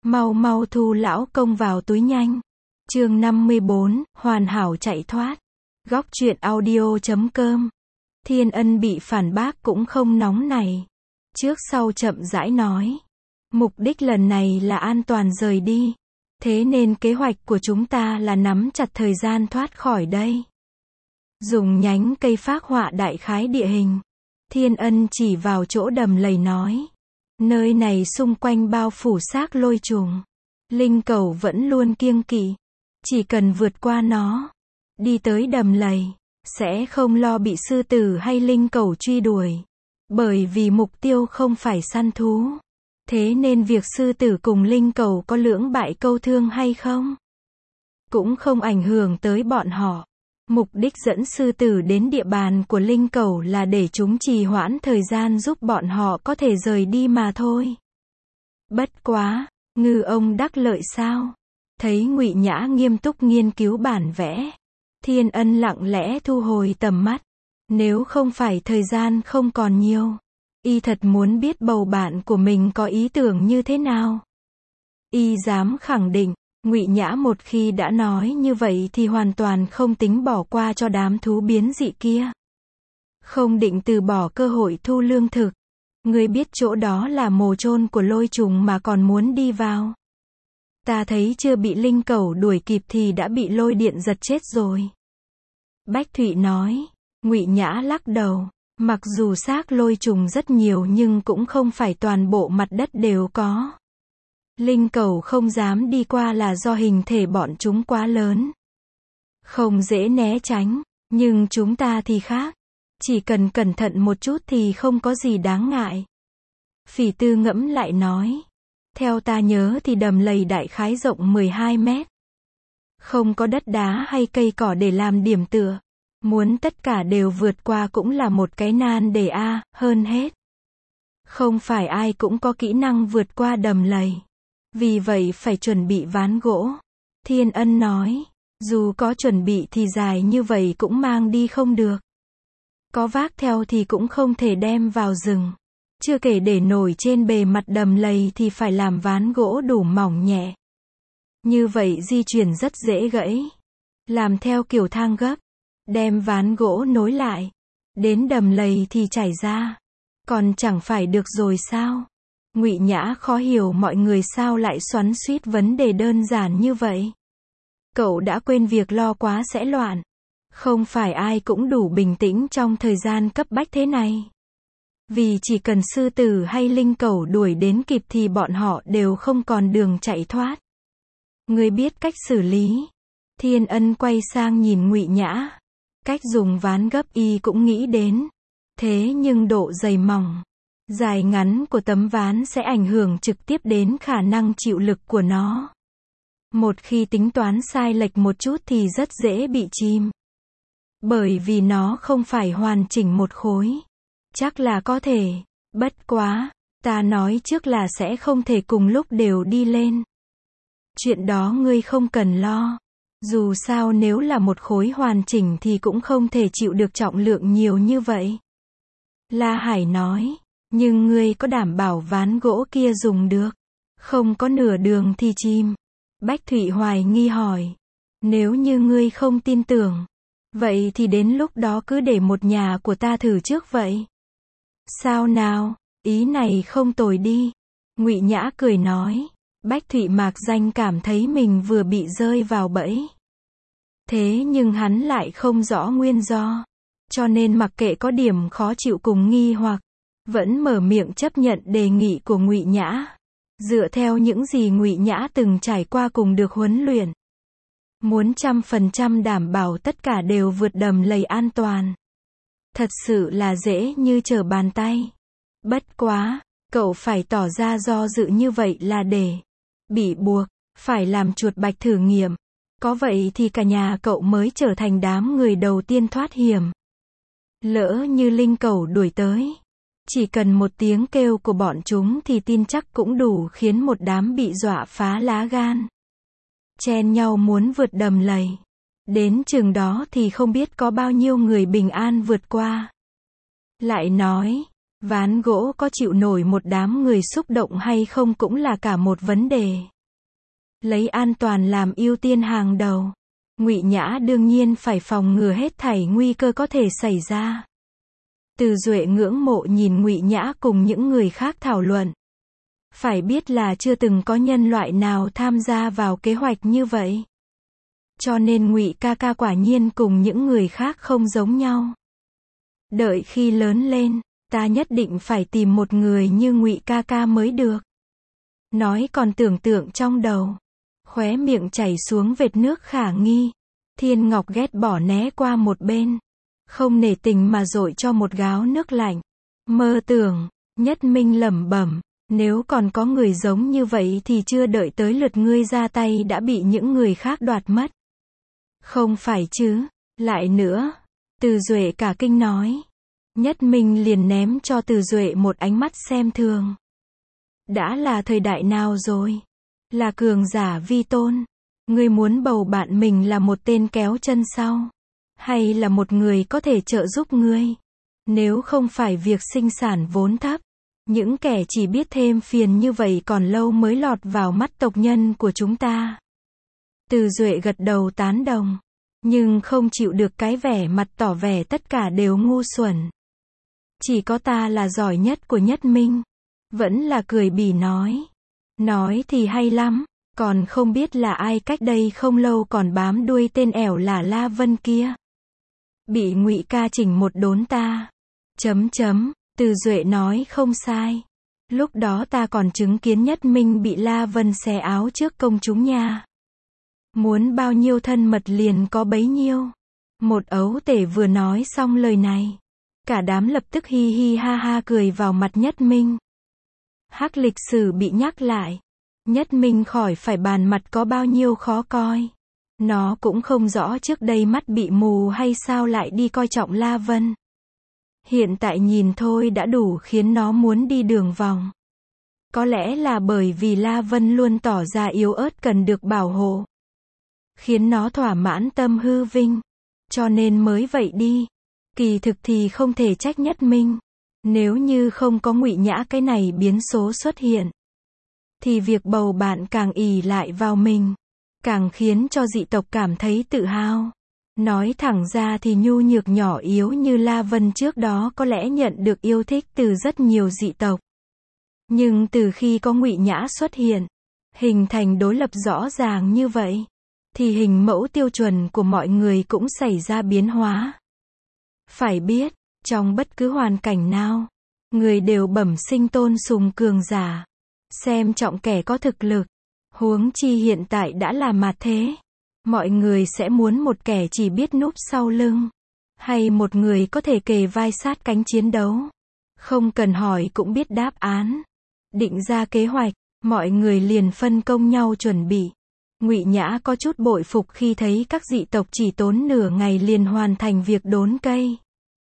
Mau mau thu lão công vào túi nhanh. Chương 54, hoàn hảo chạy thoát. Góc truyện audio.com. Thiên Ân bị phản bác cũng không nóng này. Trước sau chậm rãi nói. Mục đích lần này là an toàn rời đi. Thế nên kế hoạch của chúng ta là nắm chặt thời gian thoát khỏi đây. Dùng nhánh cây phác họa đại khái địa hình. Thiên Ân chỉ vào chỗ đầm lầy nói. Nơi này xung quanh bao phủ xác lôi trùng. Linh cẩu vẫn luôn kiêng kỵ. Chỉ cần vượt qua nó, đi tới đầm lầy, sẽ không lo bị sư tử hay linh cẩu truy đuổi. Bởi vì mục tiêu không phải săn thú. Thế nên việc sư tử cùng linh cẩu có lưỡng bại câu thương hay không, cũng không ảnh hưởng tới bọn họ. Mục đích dẫn sư tử đến địa bàn của linh cẩu là để chúng trì hoãn thời gian giúp bọn họ có thể rời đi mà thôi. Bất quá, ngư ông đắc lợi sao? Thấy Ngụy Nhã nghiêm túc nghiên cứu bản vẽ, Thiên Ân lặng lẽ thu hồi tầm mắt. Nếu không phải thời gian không còn nhiều, y thật muốn biết bầu bạn của mình có ý tưởng như thế nào. Y dám khẳng định, Ngụy Nhã một khi đã nói như vậy thì hoàn toàn không tính bỏ qua cho đám thú biến dị kia. Không định từ bỏ cơ hội thu lương thực. Ngươi biết chỗ đó là mồ chôn của lôi trùng mà còn muốn đi vào. Ta thấy chưa bị linh cẩu đuổi kịp thì đã bị lôi điện giật chết rồi. Bách Thụy nói. Ngụy Nhã lắc đầu. Mặc dù xác lôi trùng rất nhiều nhưng cũng không phải toàn bộ mặt đất đều có. Linh cẩu không dám đi qua là do hình thể bọn chúng quá lớn. Không dễ né tránh, nhưng chúng ta thì khác. Chỉ cần cẩn thận một chút thì không có gì đáng ngại. Phỉ Tư ngẫm lại nói. Theo ta nhớ thì đầm lầy đại khái rộng 12 mét. Không có đất đá hay cây cỏ để làm điểm tựa. Muốn tất cả đều vượt qua cũng là một cái nan đề hơn hết. Không phải ai cũng có kỹ năng vượt qua đầm lầy. Vì vậy phải chuẩn bị ván gỗ. Thiên Ân nói. Dù có chuẩn bị thì dài như vậy cũng mang đi không được. Có vác theo thì cũng không thể đem vào rừng. Chưa kể để nổi trên bề mặt đầm lầy thì phải làm ván gỗ đủ mỏng nhẹ. Như vậy di chuyển rất dễ gãy. Làm theo kiểu thang gấp. Đem ván gỗ nối lại. Đến đầm lầy thì chảy ra. Còn chẳng phải được rồi sao? Ngụy Nhã khó hiểu mọi người sao lại xoắn xuýt vấn đề đơn giản như vậy. Cậu đã quên việc lo quá sẽ loạn. Không phải ai cũng đủ bình tĩnh trong thời gian cấp bách thế này. Vì chỉ cần sư tử hay linh cẩu đuổi đến kịp thì bọn họ đều không còn đường chạy thoát. Ngươi biết cách xử lý. Thiên Ân quay sang nhìn Ngụy Nhã. Cách dùng ván gấp y cũng nghĩ đến. Thế nhưng độ dày mỏng, dài ngắn của tấm ván sẽ ảnh hưởng trực tiếp đến khả năng chịu lực của nó. Một khi tính toán sai lệch một chút thì rất dễ bị chìm. Bởi vì nó không phải hoàn chỉnh một khối. Chắc là có thể. Bất quá, ta nói trước là sẽ không thể cùng lúc đều đi lên. Chuyện đó ngươi không cần lo. Dù sao nếu là một khối hoàn chỉnh thì cũng không thể chịu được trọng lượng nhiều như vậy. La Hải nói. Nhưng ngươi có đảm bảo ván gỗ kia dùng được? Không có nửa đường thì chìm. Bách Thụy hoài nghi hỏi. Nếu như ngươi không tin tưởng, vậy thì đến lúc đó cứ để một nhà của ta thử trước vậy. Sao nào, ý này không tồi đi. Ngụy Nhã cười nói. Bách Thụy mạc danh cảm thấy mình vừa bị rơi vào bẫy. Thế nhưng hắn lại không rõ nguyên do. Cho nên mặc kệ có điểm khó chịu cùng nghi hoặc, vẫn mở miệng chấp nhận đề nghị của Ngụy Nhã. Dựa theo những gì Ngụy Nhã từng trải qua cùng được huấn luyện. Muốn 100% đảm bảo tất cả đều vượt đầm lầy an toàn. Thật sự là dễ như trở bàn tay. Bất quá, cậu phải tỏ ra do dự như vậy là để bị buộc, phải làm chuột bạch thử nghiệm. Có vậy thì cả nhà cậu mới trở thành đám người đầu tiên thoát hiểm. Lỡ như linh cẩu đuổi tới, chỉ cần một tiếng kêu của bọn chúng thì tin chắc cũng đủ khiến một đám bị dọa phá lá gan. Chen nhau muốn vượt đầm lầy. Đến chừng đó thì không biết có bao nhiêu người bình an vượt qua. Lại nói, ván gỗ có chịu nổi một đám người xúc động hay không cũng là cả một vấn đề. Lấy an toàn làm ưu tiên hàng đầu. Ngụy Nhã đương nhiên phải phòng ngừa hết thảy nguy cơ có thể xảy ra. Từ Duệ ngưỡng mộ nhìn Ngụy Nhã cùng những người khác thảo luận. Phải biết là chưa từng có nhân loại nào tham gia vào kế hoạch như vậy. Cho nên Ngụy ca ca quả nhiên cùng những người khác không giống nhau. Đợi khi lớn lên, ta nhất định phải tìm một người như Ngụy ca ca mới được. Nói còn tưởng tượng trong đầu. Khóe miệng chảy xuống vệt nước khả nghi. Thiên Ngọc ghét bỏ né qua một bên. Không nể tình mà dội cho một gáo nước lạnh. Mơ tưởng, Nhất Minh lẩm bẩm. Nếu còn có người giống như vậy thì chưa đợi tới lượt ngươi ra tay đã bị những người khác đoạt mất. Không phải chứ, lại nữa. Từ Duệ cả kinh nói. Nhất Minh liền ném cho Từ Duệ một ánh mắt xem thường. Đã là thời đại nào rồi? Là cường giả vi tôn. Ngươi muốn bầu bạn mình là một tên kéo chân sau? Hay là một người có thể trợ giúp ngươi? Nếu không phải việc sinh sản vốn thấp, những kẻ chỉ biết thêm phiền như vậy còn lâu mới lọt vào mắt tộc nhân của chúng ta. Từ Duệ gật đầu tán đồng. Nhưng không chịu được cái vẻ mặt tỏ vẻ tất cả đều ngu xuẩn. Chỉ có ta là giỏi nhất của Nhất Minh. Vẫn là cười bỉ nói. Nói thì hay lắm, còn không biết là ai cách đây không lâu còn bám đuôi tên ẻo là La Vân kia. Bị Ngụy ca chỉnh một đốn ta. Từ Duệ nói không sai. Lúc đó ta còn chứng kiến Nhất Minh bị La Vân xé áo trước công chúng nha. Muốn bao nhiêu thân mật liền có bấy nhiêu. Một ấu tể vừa nói xong lời này. Cả đám lập tức hi hi ha ha cười vào mặt Nhất Minh. Hắc lịch sử bị nhắc lại. Nhất Minh khỏi phải bàn mặt có bao nhiêu khó coi. Nó cũng không rõ trước đây mắt bị mù hay sao lại đi coi trọng La Vân. Hiện tại nhìn thôi đã đủ khiến nó muốn đi đường vòng. Có lẽ là bởi vì La Vân luôn tỏ ra yếu ớt cần được bảo hộ. Khiến nó thỏa mãn tâm hư vinh. Cho nên mới vậy đi. Kỳ thực thì không thể trách Nhất Minh. Nếu như không có Ngụy Nhã cái này biến số xuất hiện. Thì việc bầu bạn càng ỷ lại vào mình. Càng khiến cho dị tộc cảm thấy tự hào. Nói thẳng ra thì nhu nhược nhỏ yếu như La Vân trước đó có lẽ nhận được yêu thích từ rất nhiều dị tộc. Nhưng từ khi có Ngụy Nhã xuất hiện, hình thành đối lập rõ ràng như vậy, thì hình mẫu tiêu chuẩn của mọi người cũng xảy ra biến hóa. Phải biết, trong bất cứ hoàn cảnh nào, người đều bẩm sinh tôn sùng cường giả, xem trọng kẻ có thực lực. Huống chi hiện tại đã là mạt thế. Mọi người sẽ muốn một kẻ chỉ biết núp sau lưng. Hay một người có thể kề vai sát cánh chiến đấu. Không cần hỏi cũng biết đáp án. Định ra kế hoạch, mọi người liền phân công nhau chuẩn bị. Ngụy Nhã có chút bội phục khi thấy các dị tộc chỉ tốn nửa ngày liền hoàn thành việc đốn cây,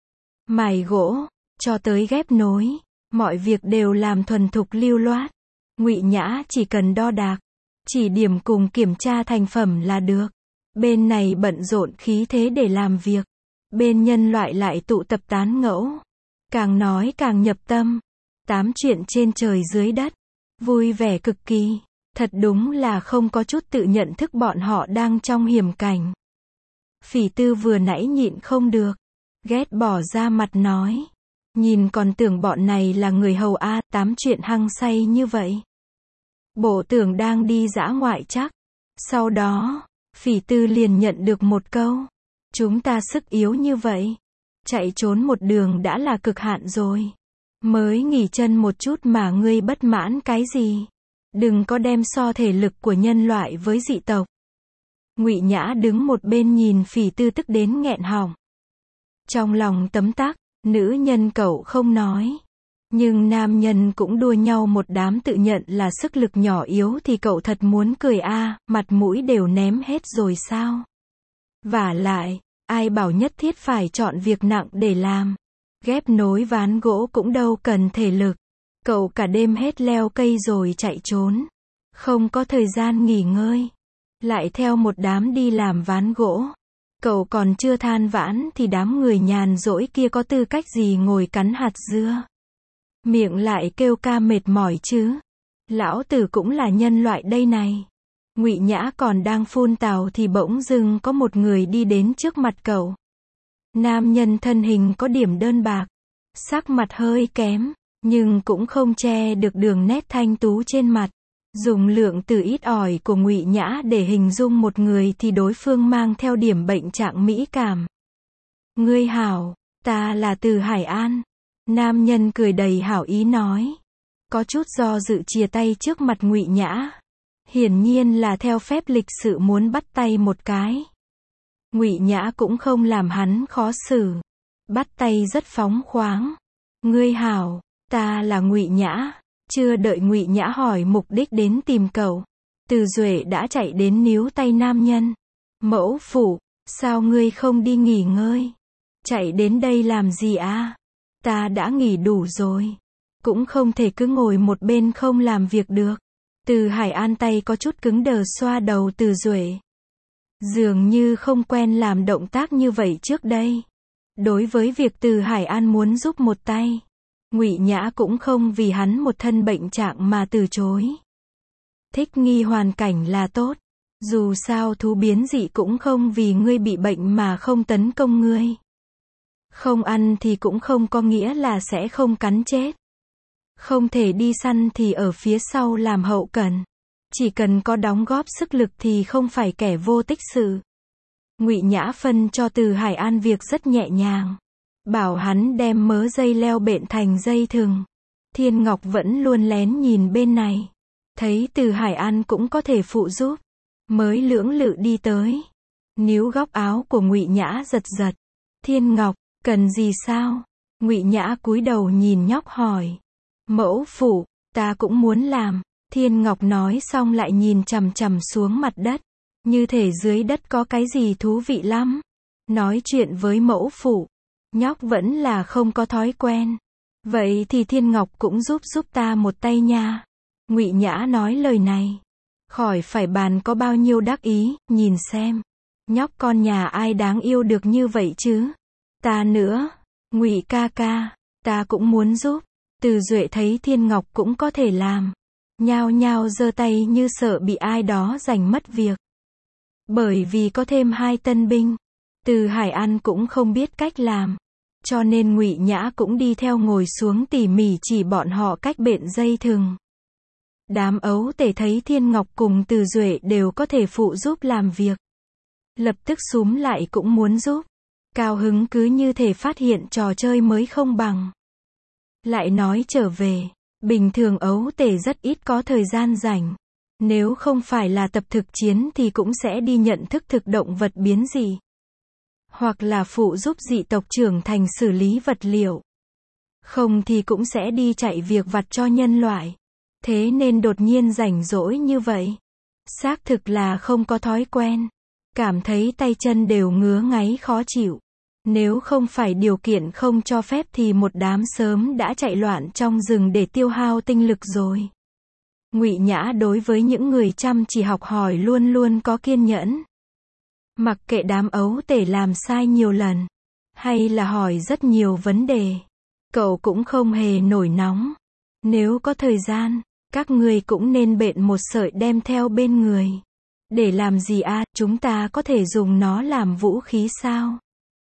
mài gỗ, cho tới ghép nối. Mọi việc đều làm thuần thục lưu loát. Ngụy Nhã chỉ cần đo đạc, chỉ điểm cùng kiểm tra thành phẩm là được. Bên này bận rộn khí thế để làm việc. Bên nhân loại lại tụ tập tán ngẫu. Càng nói càng nhập tâm. Tám chuyện trên trời dưới đất. Vui vẻ cực kỳ. Thật đúng là không có chút tự nhận thức bọn họ đang trong hiểm cảnh. Phỉ Tư vừa nãy nhịn không được. Ghét bỏ ra mặt nói. Nhìn còn tưởng bọn này là người hầu A, tám chuyện hăng say như vậy. Bộ tưởng đang đi dã ngoại chắc. Sau đó, Phỉ Tư liền nhận được một câu. Chúng ta sức yếu như vậy. Chạy trốn một đường đã là cực hạn rồi. Mới nghỉ chân một chút mà ngươi bất mãn cái gì. Đừng có đem so thể lực của nhân loại với dị tộc. Ngụy Nhã đứng một bên nhìn Phỉ Tư tức đến nghẹn họng. Trong lòng tấm tắc, nữ nhân cậu không nói. Nhưng nam nhân cũng đua nhau một đám tự nhận là sức lực nhỏ yếu thì cậu thật muốn cười a, mặt mũi đều ném hết rồi sao? Vả lại, ai bảo nhất thiết phải chọn việc nặng để làm. Ghép nối ván gỗ cũng đâu cần thể lực. Cậu cả đêm hết leo cây rồi chạy trốn. Không có thời gian nghỉ ngơi. Lại theo một đám đi làm ván gỗ. Cậu còn chưa than vãn thì đám người nhàn rỗi kia có tư cách gì ngồi cắn hạt dưa. Miệng lại kêu ca mệt mỏi chứ. Lão tử cũng là nhân loại đây này. Ngụy Nhã còn đang phun tào thì bỗng dưng có một người đi đến trước mặt cậu. Nam nhân thân hình có điểm đơn bạc, sắc mặt hơi kém, nhưng cũng không che được đường nét thanh tú trên mặt. Dùng lượng từ ít ỏi của Ngụy Nhã để hình dung một người thì đối phương mang theo điểm bệnh trạng mỹ cảm. Ngươi hảo, ta là Từ Hải An. Nam nhân cười đầy hảo ý nói. Có chút do dự chìa tay trước mặt Ngụy Nhã. Hiển nhiên là theo phép lịch sự muốn bắt tay một cái. Ngụy Nhã cũng không làm hắn khó xử. Bắt tay rất phóng khoáng. Ngươi hảo, ta là Ngụy Nhã. Chưa đợi Ngụy Nhã hỏi mục đích đến tìm cậu, Từ Duệ đã chạy đến níu tay nam nhân. Mẫu phụ, sao ngươi không đi nghỉ ngơi? Chạy đến đây làm gì à? Ta đã nghỉ đủ rồi. Cũng không thể cứ ngồi một bên không làm việc được. Từ Hải An tay có chút cứng đờ xoa đầu Từ Duệ. Dường như không quen làm động tác như vậy trước đây. Đối với việc Từ Hải An muốn giúp một tay, Ngụy Nhã cũng không vì hắn một thân bệnh trạng mà từ chối. Thích nghi hoàn cảnh là tốt. Dù sao thú biến dị cũng không vì ngươi bị bệnh mà không tấn công ngươi. Không ăn thì cũng không có nghĩa là sẽ không cắn chết. Không thể đi săn thì ở phía sau làm hậu cần. Chỉ cần có đóng góp sức lực thì không phải kẻ vô tích sự. Ngụy Nhã phân cho Từ Hải An việc rất nhẹ nhàng. Bảo hắn đem mớ dây leo bện thành dây thừng. Thiên Ngọc vẫn luôn lén nhìn bên này. Thấy Từ Hải An cũng có thể phụ giúp. Mới lưỡng lự đi tới. Níu góc áo của Ngụy Nhã giật giật. Thiên Ngọc, cần gì sao? Ngụy Nhã cúi đầu nhìn nhóc hỏi. Mẫu phụ, ta cũng muốn làm. Thiên Ngọc nói xong lại nhìn chằm chằm xuống mặt đất. Như thể dưới đất có cái gì thú vị lắm. Nói chuyện với mẫu phụ. Nhóc vẫn là không có thói quen. Vậy thì Thiên Ngọc cũng giúp ta một tay nha. Ngụy Nhã nói lời này. Khỏi phải bàn có bao nhiêu đắc ý, nhìn xem. Nhóc con nhà ai đáng yêu được như vậy chứ? Ta nữa. Ngụy ca ca, ta cũng muốn giúp. Từ Duệ thấy Thiên Ngọc cũng có thể làm. Nhao nhao giơ tay như sợ bị ai đó giành mất việc. Bởi vì có thêm 2 tân binh. Từ Hải An cũng không biết cách làm. Cho nên Ngụy Nhã cũng đi theo ngồi xuống tỉ mỉ chỉ bọn họ cách bện dây thừng. Đám ấu tể thấy Thiên Ngọc cùng Từ Duệ đều có thể phụ giúp làm việc. Lập tức xúm lại cũng muốn giúp. Cao hứng cứ như thể phát hiện trò chơi mới không bằng. Lại nói trở về, bình thường ấu tể rất ít có thời gian rảnh. Nếu không phải là tập thực chiến thì cũng sẽ đi nhận thức thực động vật biến dị. Hoặc là phụ giúp dị tộc trưởng thành xử lý vật liệu. Không thì cũng sẽ đi chạy việc vặt cho nhân loại. Thế nên đột nhiên rảnh rỗi như vậy. Xác thực là không có thói quen. Cảm thấy tay chân đều ngứa ngáy khó chịu. Nếu không phải điều kiện không cho phép thì một đám sớm đã chạy loạn trong rừng để tiêu hao tinh lực rồi. Ngụy Nhã đối với những người chăm chỉ học hỏi luôn luôn có kiên nhẫn. Mặc kệ đám ấu tể làm sai nhiều lần, hay là hỏi rất nhiều vấn đề, cậu cũng không hề nổi nóng. Nếu có thời gian, các người cũng nên bện một sợi đem theo bên người. Để làm gì à, chúng ta có thể dùng nó làm vũ khí sao?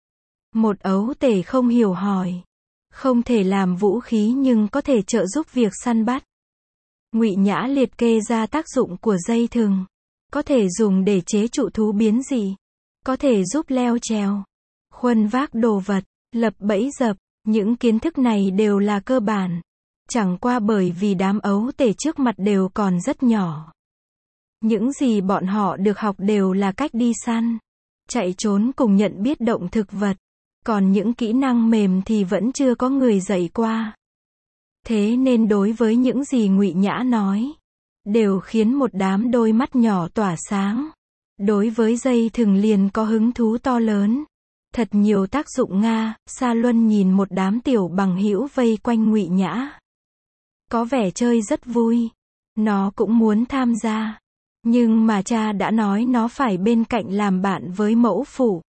Một ấu tể không hiểu hỏi. Không thể làm vũ khí nhưng có thể trợ giúp việc săn bắt. Ngụy Nhã liệt kê ra tác dụng của dây thừng. Có thể dùng để chế trụ thú biến dị. Có thể giúp leo trèo, khuân vác đồ vật, lập bẫy dập. Những kiến thức này đều là cơ bản. Chẳng qua bởi vì đám ấu tể trước mặt đều còn rất nhỏ. Những gì bọn họ được học đều là cách đi săn, chạy trốn cùng nhận biết động thực vật. Còn những kỹ năng mềm thì vẫn chưa có người dạy qua. Thế nên đối với những gì Ngụy Nhã nói, đều khiến một đám đôi mắt nhỏ tỏa sáng. Đối với dây thừng liền có hứng thú to lớn. Thật nhiều tác dụng Nga. Sa Luân nhìn một đám tiểu bằng hữu vây quanh Ngụy Nhã. Có vẻ chơi rất vui. Nó cũng muốn tham gia. Nhưng mà cha đã nói nó phải bên cạnh làm bạn với mẫu phụ.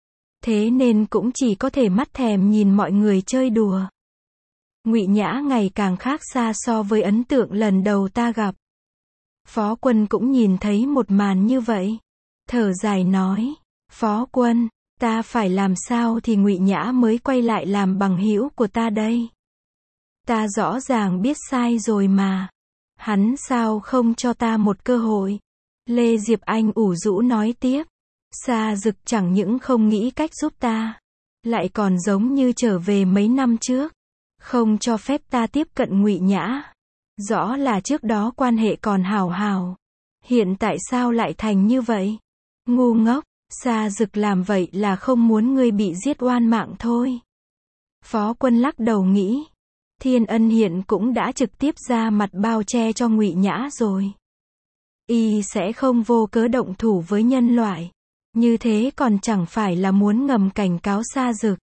Thế nên cũng chỉ có thể mắt thèm nhìn mọi người chơi đùa. Ngụy Nhã ngày càng khác xa so với ấn tượng lần đầu ta gặp. Phó Quân cũng nhìn thấy một màn như vậy. Thở dài nói, Phó Quân, ta phải làm sao thì Ngụy Nhã mới quay lại làm bằng hữu của ta đây? Ta rõ ràng biết sai rồi mà. Hắn sao không cho ta một cơ hội? Lê Diệp Anh ủ rũ nói tiếp. Sa Dực chẳng những không nghĩ cách giúp ta, lại còn giống như trở về mấy năm trước, không cho phép ta tiếp cận Ngụy Nhã. Rõ là trước đó quan hệ còn hảo hảo, hiện tại sao lại thành như vậy? Ngu ngốc, Sa Dực làm vậy là không muốn ngươi bị giết oan mạng thôi. Phó Quân lắc đầu nghĩ, Thiên Ân hiện cũng đã trực tiếp ra mặt bao che cho Ngụy Nhã rồi. Y sẽ không vô cớ động thủ với nhân loại. Như thế còn chẳng phải là muốn ngầm cảnh cáo Sa Dực.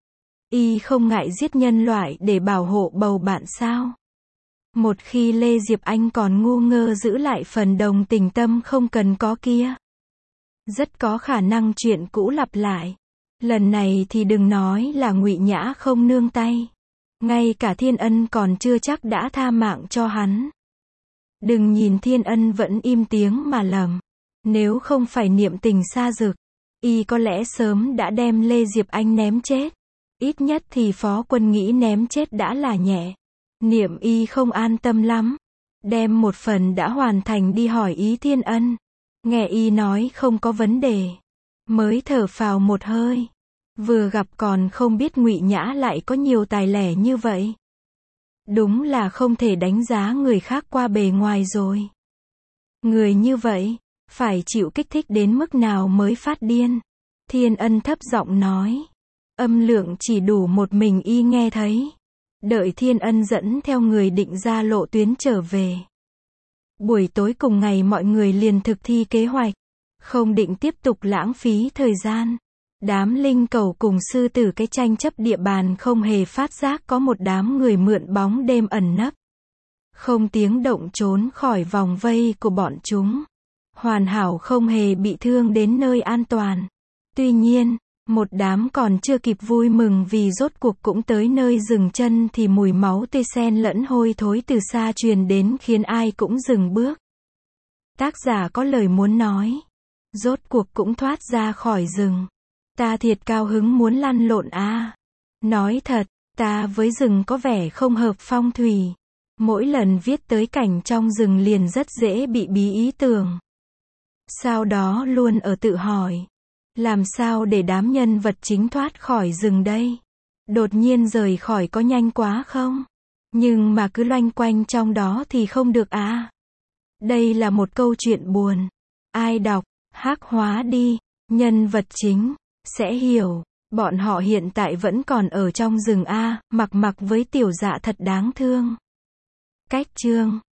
Y không ngại giết nhân loại để bảo hộ bầu bạn sao? Một khi Lê Diệp Anh còn ngu ngơ giữ lại phần đồng tình tâm không cần có kia, rất có khả năng chuyện cũ lặp lại. Lần này thì đừng nói là Ngụy Nhã không nương tay, ngay cả Thiên Ân còn chưa chắc đã tha mạng cho hắn. Đừng nhìn Thiên Ân vẫn im tiếng mà lầm. Nếu không phải niệm tình Sa Dực, y có lẽ sớm đã đem Lê Diệp Anh ném chết. Ít nhất thì Phó Quân nghĩ ném chết đã là nhẹ. Niệm y không an tâm lắm. Đem một phần đã hoàn thành đi hỏi ý Thiên Ân. Nghe y nói không có vấn đề, mới thở phào một hơi. Vừa gặp còn không biết Ngụy Nhã lại có nhiều tài lẻ như vậy. Đúng là không thể đánh giá người khác qua bề ngoài rồi. Người như vậy, phải chịu kích thích đến mức nào mới phát điên? Thiên Ân thấp giọng nói. Âm lượng chỉ đủ một mình y nghe thấy. Đợi Thiên Ân dẫn theo người định ra lộ tuyến trở về. Buổi tối cùng ngày mọi người liền thực thi kế hoạch. Không định tiếp tục lãng phí thời gian. Đám linh cầu cùng sư tử cái tranh chấp địa bàn không hề phát giác có một đám người mượn bóng đêm ẩn nấp. Không tiếng động trốn khỏi vòng vây của bọn chúng. Hoàn hảo không hề bị thương đến nơi an toàn. Tuy nhiên, một đám còn chưa kịp vui mừng vì rốt cuộc cũng tới nơi dừng chân thì mùi máu tươi xen lẫn hôi thối từ xa truyền đến khiến ai cũng dừng bước. Tác giả có lời muốn nói. Rốt cuộc cũng thoát ra khỏi rừng. Ta thiệt cao hứng muốn lăn lộn à. Nói thật, ta với rừng có vẻ không hợp phong thủy. Mỗi lần viết tới cảnh trong rừng liền rất dễ bị bí ý tưởng. Sau đó luôn ở tự hỏi, làm sao để đám nhân vật chính thoát khỏi rừng đây? Đột nhiên rời khỏi có nhanh quá không? Nhưng mà cứ loanh quanh trong đó thì không được à? Đây là một câu chuyện buồn. Ai đọc, hắc hóa đi, nhân vật chính, sẽ hiểu. Bọn họ hiện tại vẫn còn ở trong rừng a, mặc với tiểu dạ thật đáng thương. Cách chương